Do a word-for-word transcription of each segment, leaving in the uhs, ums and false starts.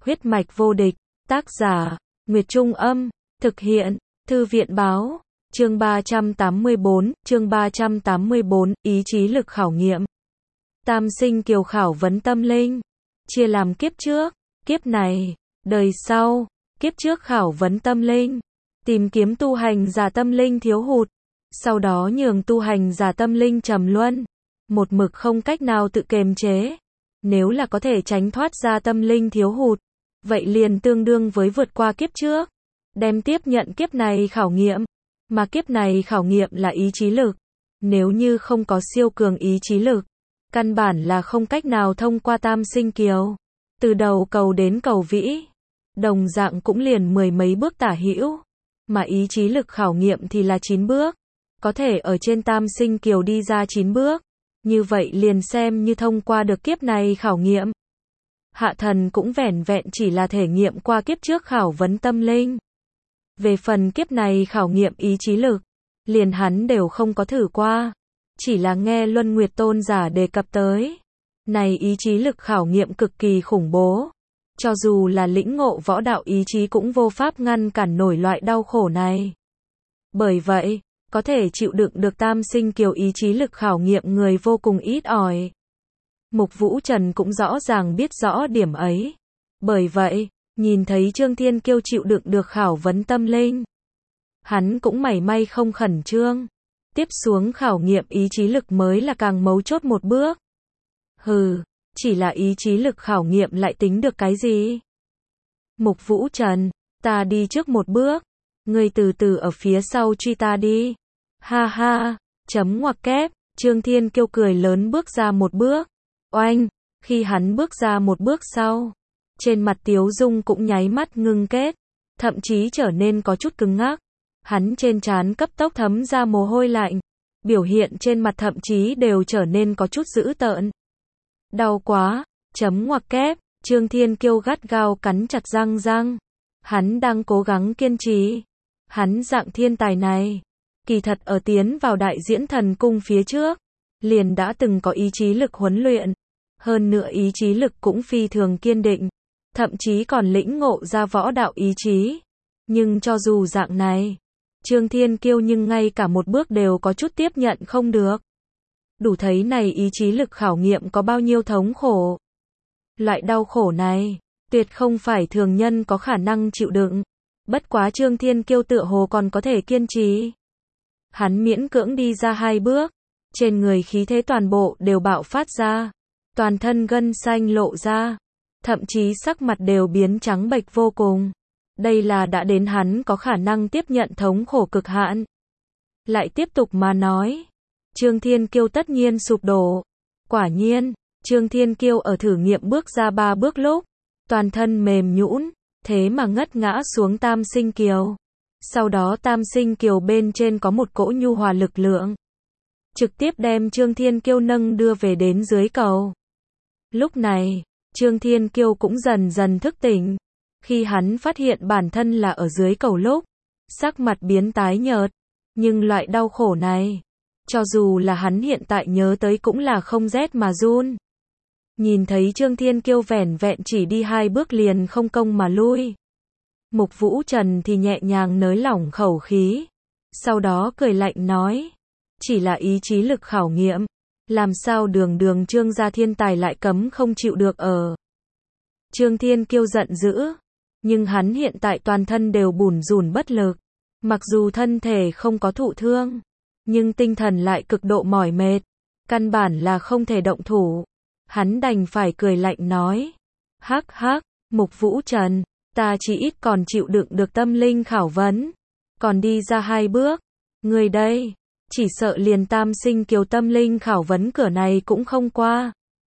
Huyết mạch vô địch, tác giả, Nguyệt Trung Âm, thực hiện, Thư viện Báo, chương ba trăm tám mươi tư, chương ba trăm tám mươi tư, ý chí lực khảo nghiệm. Tam sinh kiều khảo vấn tâm linh, chia làm kiếp trước, kiếp này, đời sau, kiếp trước khảo vấn tâm linh, tìm kiếm tu hành giả tâm linh thiếu hụt, sau đó nhường tu hành giả tâm linh trầm luân, một mực không cách nào tự kiềm chế. Nếu là có thể tránh thoát ra tâm linh thiếu hụt, vậy liền tương đương với vượt qua kiếp trước, đem tiếp nhận kiếp này khảo nghiệm, mà kiếp này khảo nghiệm là ý chí lực. Nếu như không có siêu cường ý chí lực, căn bản là không cách nào thông qua tam sinh kiều, từ đầu cầu đến cầu vĩ, đồng dạng cũng liền mười mấy bước tả hữu, mà ý chí lực khảo nghiệm thì là chín bước, có thể ở trên tam sinh kiều đi ra chín bước, như vậy liền xem như thông qua được kiếp này khảo nghiệm. Hạ thần cũng vẻn vẹn chỉ là thể nghiệm qua kiếp trước khảo vấn tâm linh. Về phần kiếp này khảo nghiệm ý chí lực, liền hắn đều không có thử qua, chỉ là nghe Luân Nguyệt Tôn giả đề cập tới. Này ý chí lực khảo nghiệm cực kỳ khủng bố, cho dù là lĩnh ngộ võ đạo ý chí cũng vô pháp ngăn cản nổi loại đau khổ này. Bởi vậy, có thể chịu đựng được tam sinh kiều ý chí lực khảo nghiệm người vô cùng ít ỏi. Mục Vũ Trần cũng rõ ràng biết rõ điểm ấy. Bởi vậy, nhìn thấy Trương Thiên Kiêu chịu đựng được khảo vấn tâm linh, hắn cũng mảy may không khẩn trương. Tiếp xuống khảo nghiệm ý chí lực mới là càng mấu chốt một bước. Hừ, chỉ là ý chí lực khảo nghiệm lại tính được cái gì? Mục Vũ Trần, ta đi trước một bước, ngươi từ từ ở phía sau truy ta đi. Ha ha, chấm ngoặc kép, Trương Thiên Kiêu cười lớn bước ra một bước. Oanh, khi hắn bước ra một bước sau, trên mặt Tiếu Dung cũng nháy mắt ngưng kết, thậm chí trở nên có chút cứng ngắc. Hắn trên trán cấp tốc thấm ra mồ hôi lạnh, biểu hiện trên mặt thậm chí đều trở nên có chút dữ tợn. Đau quá, chấm ngoặc kép, Trương Thiên Kiêu gắt gao cắn chặt răng răng. Hắn đang cố gắng kiên trì. Hắn dạng thiên tài này, kỳ thật ở tiến vào Đại Diễn Thần Cung phía trước, liền đã từng có ý chí lực huấn luyện. Hơn nữa ý chí lực cũng phi thường kiên định, thậm chí còn lĩnh ngộ ra võ đạo ý chí. Nhưng cho dù dạng này, Trương Thiên Kiêu nhưng ngay cả một bước đều có chút tiếp nhận không được. Đủ thấy này ý chí lực khảo nghiệm có bao nhiêu thống khổ. Loại đau khổ này, tuyệt không phải thường nhân có khả năng chịu đựng. Bất quá Trương Thiên Kiêu tựa hồ còn có thể kiên trì. Hắn miễn cưỡng đi ra hai bước, trên người khí thế toàn bộ đều bạo phát ra, toàn thân gân xanh lộ ra, thậm chí sắc mặt đều biến trắng bệch vô cùng. Đây là đã đến hắn có khả năng tiếp nhận thống khổ cực hạn. Lại tiếp tục mà nói, Trương Thiên Kiêu tất nhiên sụp đổ. Quả nhiên, Trương Thiên Kiêu ở thử nghiệm bước ra ba bước lúc, toàn thân mềm nhũn, thế mà ngất ngã xuống tam sinh kiều. Sau đó tam sinh kiều bên trên có một cỗ nhu hòa lực lượng, trực tiếp đem Trương Thiên Kiêu nâng đưa về đến dưới cầu. Lúc này, Trương Thiên Kiêu cũng dần dần thức tỉnh. Khi hắn phát hiện bản thân là ở dưới cầu lúc, sắc mặt biến tái nhợt. Nhưng loại đau khổ này, cho dù là hắn hiện tại nhớ tới cũng là không rét mà run. Nhìn thấy Trương Thiên Kiêu vẻn vẹn chỉ đi hai bước liền không công mà lui, Mục Vũ Trần thì nhẹ nhàng nới lỏng khẩu khí. Sau đó cười lạnh nói, chỉ là ý chí lực khảo nghiệm, làm sao đường đường Trương gia thiên tài lại cấm không chịu được ở. Trương Thiên Kiêu giận dữ, nhưng hắn hiện tại toàn thân đều bủn rủn bất lực. Mặc dù thân thể không có thụ thương, nhưng tinh thần lại cực độ mỏi mệt, căn bản là không thể động thủ. Hắn đành phải cười lạnh nói, hắc hắc, Mục Vũ Trần, ta chỉ ít còn chịu đựng được tâm linh khảo vấn, còn đi ra hai bước, người đây, chỉ sợ liền tam sinh kiều tâm linh khảo vấn cửa này cũng không qua.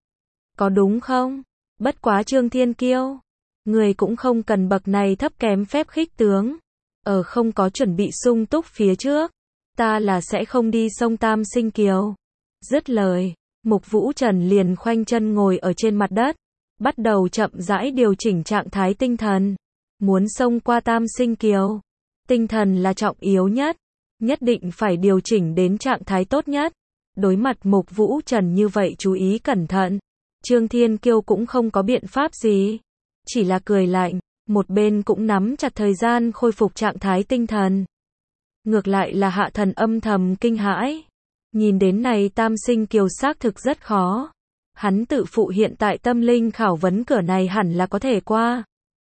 Có đúng không? Bất quá Trương Thiên Kiêu, người cũng không cần bậc này thấp kém phép khích tướng. Ở không có chuẩn bị sung túc phía trước, ta là sẽ không đi sông tam sinh kiều. Dứt lời, Mục Vũ Trần liền khoanh chân ngồi ở trên mặt đất, bắt đầu chậm rãi điều chỉnh trạng thái tinh thần. Muốn xông qua tam sinh kiều, tinh thần là trọng yếu nhất, nhất định phải điều chỉnh đến trạng thái tốt nhất. Đối mặt Mục Vũ Trần như vậy chú ý cẩn thận, Trương Thiên Kiêu cũng không có biện pháp gì. chỉ là cười lạnh, một bên cũng nắm chặt thời gian khôi phục trạng thái tinh thần. Ngược lại là Hạ Thần âm thầm kinh hãi. Nhìn đến này Tam Sinh Kiều xác thực rất khó. Hắn tự phụ hiện tại tâm linh khảo vấn cửa này hẳn là có thể qua.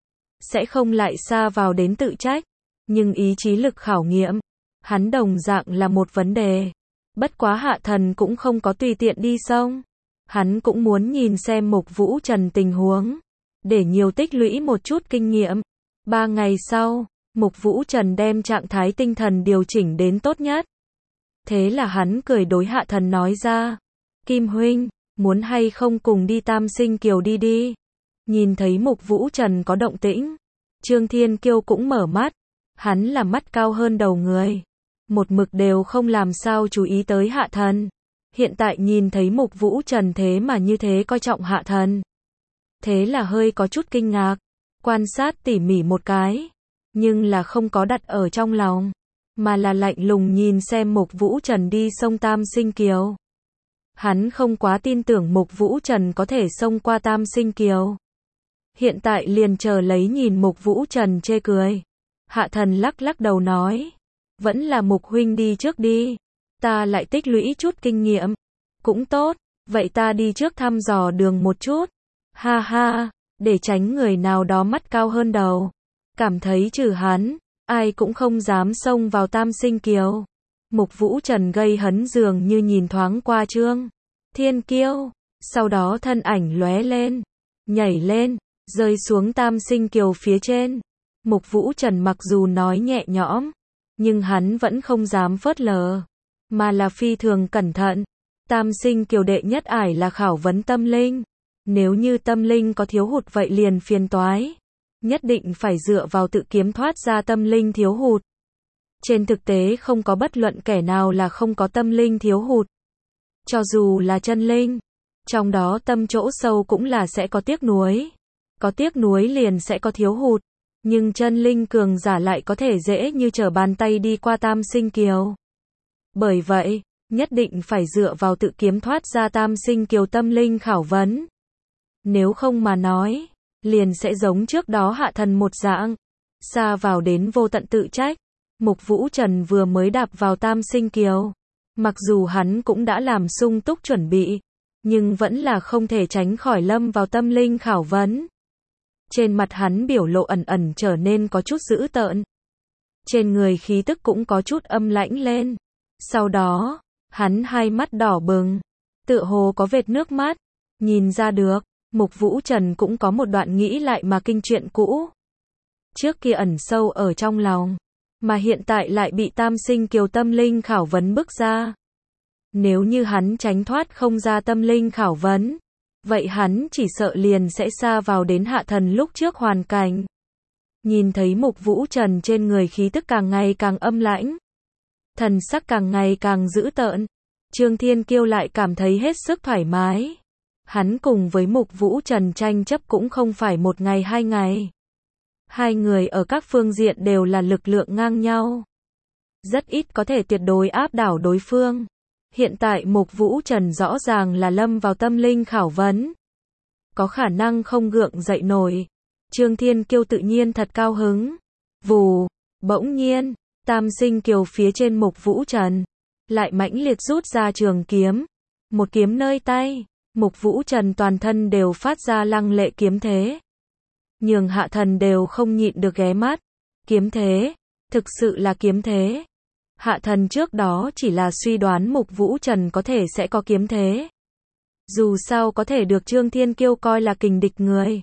Sẽ không lại xa vào đến tự trách. Nhưng ý chí lực khảo nghiệm, hắn đồng dạng là một vấn đề. Bất quá Hạ Thần cũng không có tùy tiện đi xông. Hắn cũng muốn nhìn xem Mục Vũ Trần tình huống. Để nhiều tích lũy một chút kinh nghiệm. Ba ngày sau, Mục Vũ Trần đem trạng thái tinh thần điều chỉnh đến tốt nhất. Thế là hắn cười đối Hạ Thần nói ra. Kim huynh, muốn hay không cùng đi Tam Sinh Kiều đi đi. Nhìn thấy Mục Vũ Trần có động tĩnh. Trương Thiên Kiêu cũng mở mắt. Hắn là mắt cao hơn đầu người. Một mực đều không làm sao chú ý tới Hạ Thần. Hiện tại nhìn thấy Mục Vũ Trần thế mà như thế coi trọng Hạ Thần. Thế là hơi có chút kinh ngạc. Quan sát tỉ mỉ một cái. Nhưng là không có đặt ở trong lòng. Mà là lạnh lùng nhìn xem Mục Vũ Trần đi sông Tam Sinh Kiều. Hắn không quá tin tưởng Mục Vũ Trần có thể xông qua Tam Sinh Kiều. Hiện tại liền chờ lấy nhìn Mục Vũ Trần chê cười. Hạ Thần lắc lắc đầu nói. Vẫn là Mục huynh đi trước đi. Ta lại tích lũy chút kinh nghiệm. Cũng tốt, vậy ta đi trước thăm dò đường một chút. Ha ha, để tránh người nào đó mắt cao hơn đầu. Cảm thấy trừ hắn, ai cũng không dám xông vào Tam Sinh Kiều. Mục Vũ Trần gây hấn dường như nhìn thoáng qua Trương Thiên Kiêu. Sau đó thân ảnh lóe lên, nhảy lên, rơi xuống Tam Sinh Kiều phía trên. Mục Vũ Trần mặc dù nói nhẹ nhõm, nhưng hắn vẫn không dám phớt lờ, mà là phi thường cẩn thận. Tam Sinh Kiều đệ nhất ải là khảo vấn tâm linh. Nếu như tâm linh có thiếu hụt vậy liền phiền toái. Nhất định phải dựa vào tự kiếm thoát ra tâm linh thiếu hụt. Trên thực tế không có bất luận kẻ nào là không có tâm linh thiếu hụt. Cho dù là chân linh, trong đó tâm chỗ sâu cũng là sẽ có tiếc nuối. Có tiếc nuối liền sẽ có thiếu hụt. Nhưng chân linh cường giả lại có thể dễ như trở bàn tay đi qua Tam Sinh Kiều. Bởi vậy, nhất định phải dựa vào tự kiếm thoát ra Tam Sinh Kiều tâm linh khảo vấn. Nếu không mà nói, liền sẽ giống trước đó Hạ Thần một dạng, xa vào đến vô tận tự trách. Mục Vũ Trần vừa mới đạp vào Tam Sinh Kiều, mặc dù hắn cũng đã làm sung túc chuẩn bị, nhưng vẫn là không thể tránh khỏi lâm vào tâm linh khảo vấn. Trên mặt hắn biểu lộ ẩn ẩn trở nên có chút dữ tợn. Trên người khí tức cũng có chút âm lãnh lên. Sau đó, hắn hai mắt đỏ bừng, tựa hồ có vệt nước mắt. Nhìn ra được, Mục Vũ Trần cũng có một đoạn nghĩ lại mà kinh chuyện cũ. Trước kia ẩn sâu ở trong lòng, mà hiện tại lại bị Tam Sinh Kiều tâm linh khảo vấn bức ra. Nếu như hắn tránh thoát không ra tâm linh khảo vấn, vậy hắn chỉ sợ liền sẽ xa vào đến Hạ Thần lúc trước hoàn cảnh. Nhìn thấy Mục Vũ Trần trên người khí tức càng ngày càng âm lãnh, thần sắc càng ngày càng dữ tợn, Trương Thiên Kiêu lại cảm thấy hết sức thoải mái. Hắn cùng với Mục Vũ Trần tranh chấp cũng không phải một ngày hai ngày. Hai người ở các phương diện đều là lực lượng ngang nhau. Rất ít có thể tuyệt đối áp đảo đối phương. Hiện tại Mục Vũ Trần rõ ràng là lâm vào tâm linh khảo vấn. Có khả năng không gượng dậy nổi. Trương Thiên Kiêu tự nhiên thật cao hứng. Vù, bỗng nhiên, Tam Sinh Kiều phía trên Mục Vũ Trần lại mãnh liệt rút ra trường kiếm. Một kiếm nơi tay, Mục Vũ Trần toàn thân đều phát ra lăng lệ kiếm thế. Nhường Hạ Thần đều không nhịn được ghé mắt. Kiếm thế, thực sự là kiếm thế. Hạ Thần trước đó chỉ là suy đoán Mục Vũ Trần có thể sẽ có kiếm thế. Dù sao có thể được Trương Thiên Kiêu coi là kình địch người,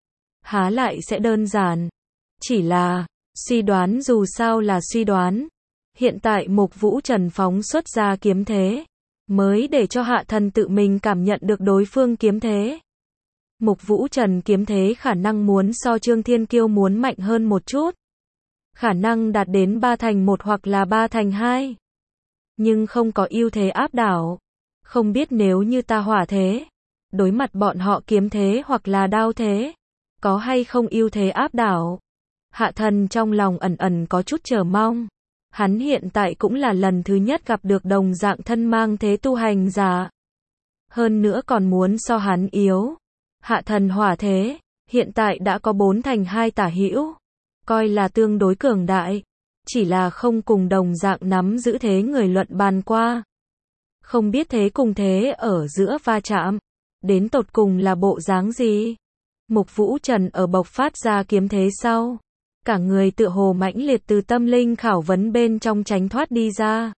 há lại sẽ đơn giản. Chỉ là, suy đoán dù sao là suy đoán. Hiện tại Mục Vũ Trần phóng xuất ra kiếm thế, mới để cho Hạ Thần tự mình cảm nhận được đối phương kiếm thế. Mục Vũ Trần kiếm thế khả năng muốn so Trương Thiên Kiêu muốn mạnh hơn một chút. Khả năng đạt đến ba thành một hoặc là ba thành hai. Nhưng không có ưu thế áp đảo. Không biết nếu như ta hỏa thế, đối mặt bọn họ kiếm thế hoặc là đao thế, có hay không ưu thế áp đảo. Hạ Thần trong lòng ẩn ẩn có chút chờ mong. Hắn hiện tại cũng là lần thứ nhất gặp được đồng dạng thân mang thế tu hành giả. Hơn nữa còn muốn so hắn yếu. Hạ Thần hỏa thế, Hiện tại đã có bốn thành hai tả hữu, coi là tương đối cường đại, chỉ là không cùng đồng dạng nắm giữ thế người luận bàn qua. Không biết thế cùng thế ở giữa va chạm, đến tột cùng là bộ dáng gì? Mục Vũ Trần ở bộc phát ra kiếm thế sau, cả người tựa hồ mãnh liệt từ tâm linh khảo vấn bên trong tránh thoát đi ra.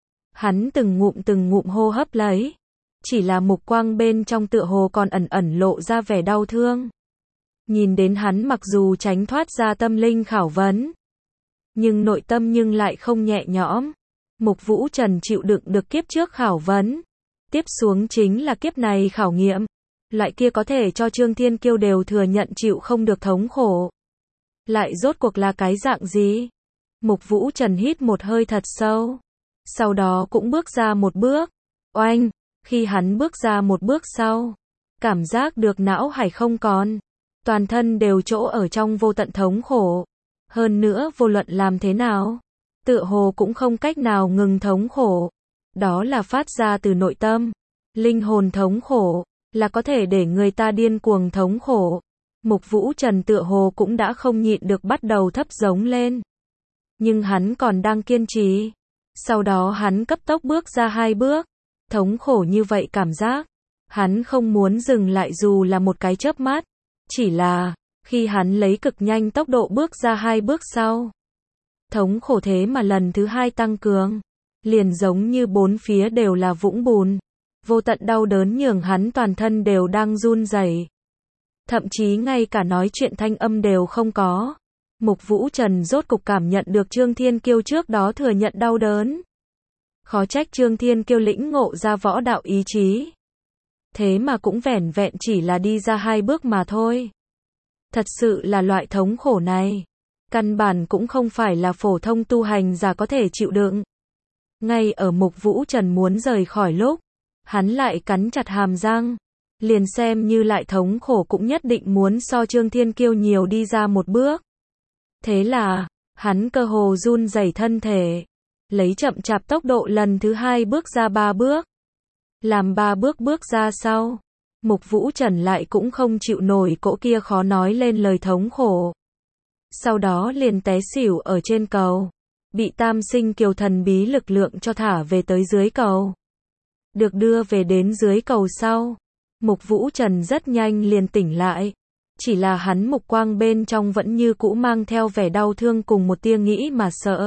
Hắn từng ngụm từng ngụm hô hấp lấy, chỉ là mục quang bên trong tựa hồ còn ẩn ẩn lộ ra vẻ đau thương. Nhìn đến hắn mặc dù tránh thoát ra tâm linh khảo vấn, nhưng nội tâm nhưng lại không nhẹ nhõm. Mục Vũ Trần chịu đựng được kiếp trước khảo vấn, tiếp xuống chính là kiếp này khảo nghiệm, loại kia có thể cho Trương Thiên Kiêu đều thừa nhận chịu không được thống khổ. Lại rốt cuộc là cái dạng gì? Mục Vũ Trần hít một hơi thật sâu, sau đó cũng bước ra một bước. Oanh, khi hắn bước ra một bước sau, cảm giác được não hải không còn, toàn thân đều chỗ ở trong vô tận thống khổ. Hơn nữa vô luận làm thế nào, tựa hồ cũng không cách nào ngừng thống khổ. Đó là phát ra từ nội tâm, linh hồn thống khổ, là có thể để người ta điên cuồng thống khổ. Mục Vũ Trần tựa hồ cũng đã không nhịn được bắt đầu thấp giống lên. Nhưng hắn còn đang kiên trì. Sau đó hắn cấp tốc bước ra hai bước. Thống khổ như vậy cảm giác, hắn không muốn dừng lại dù là một cái chớp mắt. Chỉ là, khi hắn lấy cực nhanh tốc độ bước ra hai bước sau, thống khổ thế mà lần thứ hai tăng cường, liền giống như bốn phía đều là vũng bùn. Vô tận đau đớn nhường hắn toàn thân đều đang run rẩy. Thậm chí ngay cả nói chuyện thanh âm đều không có. Mục Vũ Trần rốt cục cảm nhận được Trương Thiên Kiêu trước đó thừa nhận đau đớn. Khó trách Trương Thiên Kiêu lĩnh ngộ ra võ đạo ý chí. Thế mà cũng vẻn vẹn chỉ là đi ra hai bước mà thôi. Thật sự là loại thống khổ này, căn bản cũng không phải là phổ thông tu hành giả có thể chịu đựng. Ngay ở Mục Vũ Trần muốn rời khỏi lúc, hắn lại cắn chặt hàm răng. Liền xem như lại thống khổ cũng nhất định muốn so Trương Thiên Kiêu nhiều đi ra một bước. Thế là, hắn cơ hồ run rẩy thân thể, lấy chậm chạp tốc độ lần thứ hai bước ra ba bước. Làm ba bước bước ra sau, Mục Vũ Trần lại cũng không chịu nổi cỗ kia khó nói lên lời thống khổ. Sau đó liền té xỉu ở trên cầu, bị Tam Sinh Kiều thần bí lực lượng cho thả về tới dưới cầu. Được đưa về đến dưới cầu sau, Mục Vũ Trần rất nhanh liền tỉnh lại. Chỉ là hắn mục quang bên trong vẫn như cũ mang theo vẻ đau thương cùng một tia nghĩ mà sợ.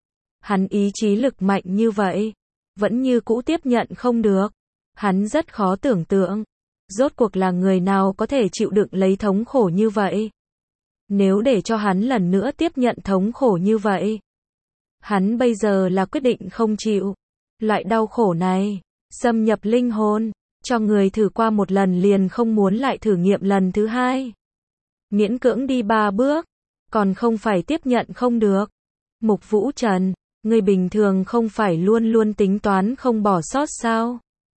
Hắn ý chí lực mạnh như vậy, vẫn như cũ tiếp nhận không được. Hắn rất khó tưởng tượng, rốt cuộc là người nào có thể chịu đựng lấy thống khổ như vậy. Nếu để cho hắn lần nữa tiếp nhận thống khổ như vậy, hắn bây giờ là quyết định không chịu. Loại đau khổ này, xâm nhập linh hồn, cho người thử qua một lần liền không muốn lại thử nghiệm lần thứ hai. Miễn cưỡng đi ba bước, còn không phải tiếp nhận không được. Mục Vũ Trần, người bình thường không phải luôn luôn tính toán không bỏ sót sao?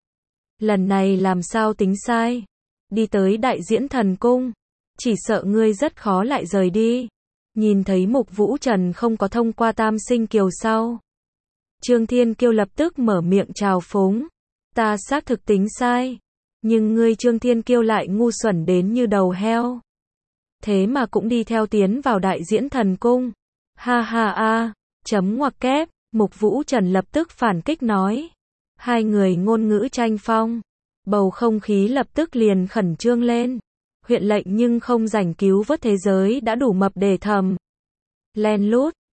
Lần này làm sao tính sai? Đi tới Đại Diễn Thần Cung, chỉ sợ ngươi rất khó lại rời đi. Nhìn thấy Mục Vũ Trần không có thông qua Tam Sinh Kiều sau, Trương Thiên Kiêu lập tức mở miệng trào phúng. Ta xác thực tính sai, nhưng ngươi Trương Thiên Kiêu lại ngu xuẩn đến như đầu heo. Thế mà cũng đi theo tiến vào Đại Diễn Thần Cung. Ha ha a, chấm ngoặc kép, Mục Vũ Trần lập tức phản kích nói. Hai người ngôn ngữ tranh phong, bầu không khí lập tức liền khẩn trương lên. Huyện lệnh nhưng không rảnh cứu vớt thế giới đã đủ mập để thầm. Len lút,